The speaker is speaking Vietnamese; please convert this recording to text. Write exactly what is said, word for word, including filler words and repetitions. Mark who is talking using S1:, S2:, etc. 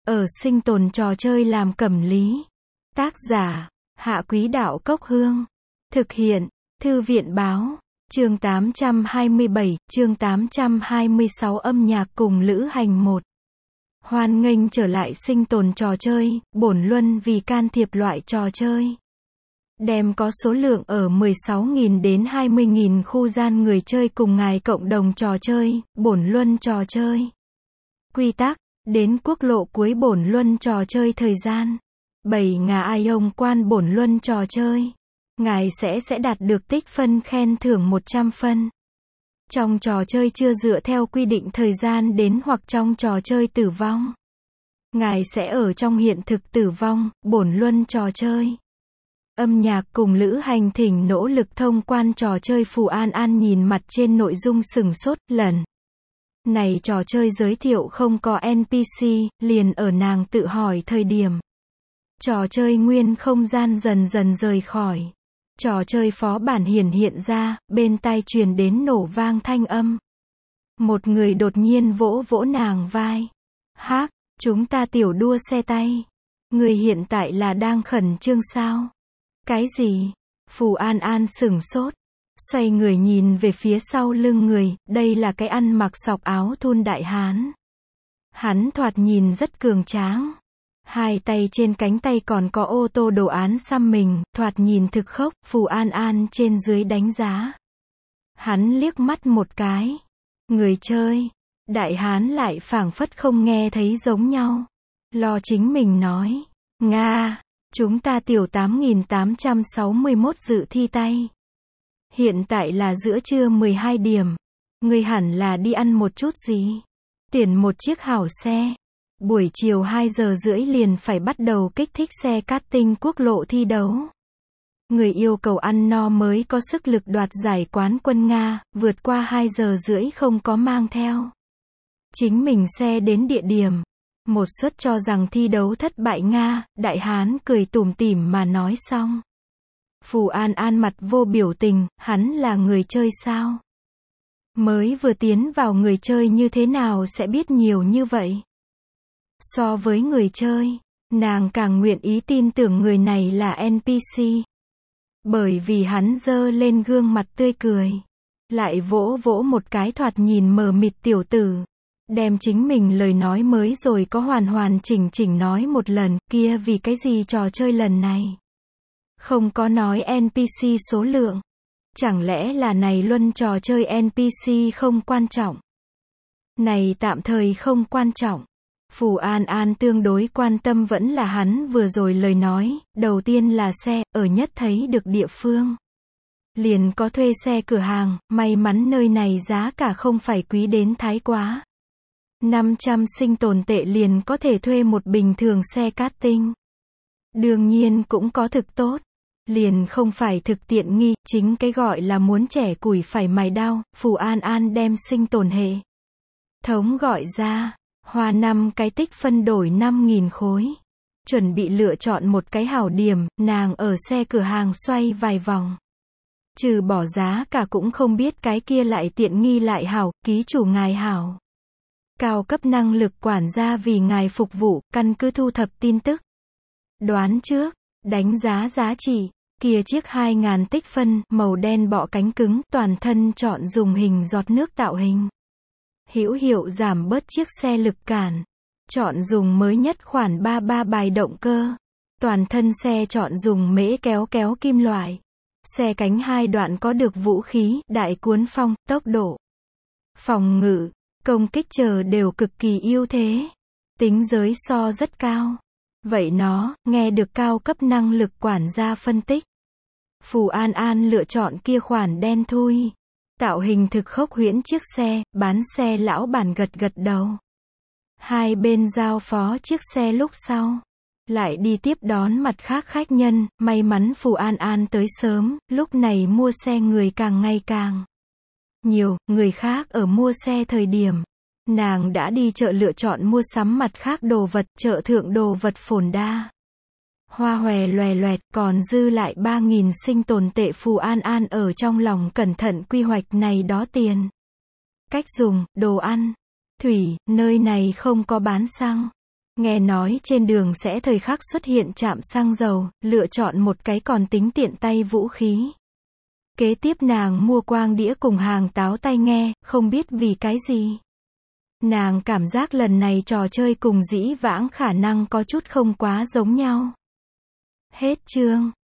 S1: ở sinh tồn trò chơi làm cẩm lý. Tác giả, Hạ Quý Đạo Cốc Hương. Thực hiện, Thư viện Báo. Chương tám trăm hai mươi bảy, chương tám trăm hai mươi sáu âm nhạc cùng lữ hành một. Hoan nghênh trở lại sinh tồn trò chơi, bổn luân vì can thiệp loại trò chơi. Đem có số lượng ở mười sáu nghìn đến hai mươi nghìn khu gian người chơi cùng ngài cộng đồng trò chơi, bổn luân trò chơi. Quy tắc, đến quốc lộ cuối bổn luân trò chơi thời gian. bảy ngà ai ông quan bổn luân trò chơi. Ngài sẽ sẽ đạt được tích phân khen thưởng một trăm phân. Trong trò chơi chưa dựa theo quy định thời gian đến hoặc trong trò chơi tử vong. Ngài sẽ ở trong hiện thực tử vong, bổn luân trò chơi. Âm nhạc cùng lữ hành thỉnh nỗ lực thông quan trò chơi. Phù An An nhìn mặt trên nội dung sừng sốt, lần này trò chơi giới thiệu không có en pê xê, liền ở nàng tự hỏi thời điểm. Trò chơi nguyên không gian dần dần rời khỏi. Trò chơi phó bản hiển hiện ra, bên tai truyền đến nổ vang thanh âm. Một người đột nhiên vỗ vỗ nàng vai. Hác, chúng ta tiểu đua xe tay. Người hiện tại là đang khẩn trương sao? Cái gì? Phù An An sửng sốt. Xoay người nhìn về phía sau lưng người, đây là cái ăn mặc sọc áo thun đại hán. Hắn thoạt nhìn rất cường tráng. Hai tay trên cánh tay còn có ô tô đồ án xăm mình, thoạt nhìn thực khốc. Phù An An trên dưới đánh giá. Hắn liếc mắt một cái. Người chơi. Đại hán lại phảng phất không nghe thấy giống nhau. Lo chính mình nói. Nga, chúng ta tiểu tám nghìn tám trăm sáu mươi mốt dự thi tay. Hiện tại là giữa trưa mười hai điểm. Người hẳn là đi ăn một chút gì. Tuyển một chiếc hảo xe. Buổi chiều hai giờ rưỡi liền phải bắt đầu kích thích xe karting quốc lộ thi đấu. Người yêu cầu ăn no mới có sức lực đoạt giải quán quân Nga, vượt qua hai giờ rưỡi không có mang theo chính mình xe đến địa điểm. Một suất cho rằng thi đấu thất bại Nga, đại hán cười tủm tỉm mà nói xong. Phù An An mặt vô biểu tình, hắn là người chơi sao? Mới vừa tiến vào người chơi như thế nào sẽ biết nhiều như vậy? So với người chơi, nàng càng nguyện ý tin tưởng người này là en pê xê. Bởi vì hắn giơ lên gương mặt tươi cười. Lại vỗ vỗ một cái thoạt nhìn mờ mịt tiểu tử. Đem chính mình lời nói mới rồi có hoàn hoàn chỉnh chỉnh nói một lần, kia vì cái gì trò chơi lần này không có nói en pê xê số lượng. Chẳng lẽ là này luân trò chơi en pê xê không quan trọng? Này tạm thời không quan trọng. Phù An An tương đối quan tâm vẫn là hắn vừa rồi lời nói, đầu tiên là xe, ở nhất thấy được địa phương. Liền có thuê xe cửa hàng, may mắn nơi này giá cả không phải quý đến thái quá. năm trăm sinh tồn tệ liền có thể thuê một bình thường xe karting. Đương nhiên cũng có thực tốt. Liền không phải thực tiện nghi, chính cái gọi là muốn trẻ củi phải mài đao. Phù An An đem sinh tồn hệ thống gọi ra. Hoa năm cái tích phân đổi năm nghìn khối. Chuẩn bị lựa chọn một cái hảo điểm, nàng ở xe cửa hàng xoay vài vòng. Trừ bỏ giá cả cũng không biết cái kia lại tiện nghi lại hảo, ký chủ ngài hảo. Cao cấp năng lực quản gia vì ngài phục vụ, căn cứ thu thập tin tức. Đoán trước, đánh giá giá trị, kia chiếc hai nghìn tích phân, màu đen bọ cánh cứng, toàn thân chọn dùng hình giọt nước tạo hình. Hữu hiệu giảm bớt chiếc xe lực cản. Chọn dùng mới nhất khoản ba mươi ba bài động cơ. Toàn thân xe chọn dùng mễ kéo kéo kim loại. Xe cánh hai đoạn có được vũ khí, đại cuốn phong, tốc độ, phòng ngự, công kích chờ đều cực kỳ ưu thế. Tính giới so rất cao. Vậy nó, nghe được cao cấp năng lực quản gia phân tích. Phù An An lựa chọn kia khoản đen thui. Tạo hình thực khốc huyễn chiếc xe, bán xe lão bản gật gật đầu. Hai bên giao phó chiếc xe lúc sau. Lại đi tiếp đón mặt khác khách nhân, may mắn Phù An An tới sớm, lúc này mua xe người càng ngày càng nhiều, người khác ở mua xe thời điểm. Nàng đã đi chợ lựa chọn mua sắm mặt khác đồ vật, chợ thượng đồ vật phồn đa. Hoa hòe loè loẹt, còn dư lại ba nghìn sinh tồn tệ. Phù An An ở trong lòng cẩn thận quy hoạch này đó tiền. Cách dùng, đồ ăn, thủy, nơi này không có bán xăng. Nghe nói trên đường sẽ thời khắc xuất hiện trạm xăng dầu, lựa chọn một cái còn tính tiện tay vũ khí. Kế tiếp nàng mua quang đĩa cùng hàng táo tai nghe, không biết vì cái gì. Nàng cảm giác lần này trò chơi cùng dĩ vãng khả năng có chút không quá giống nhau. Hết chương.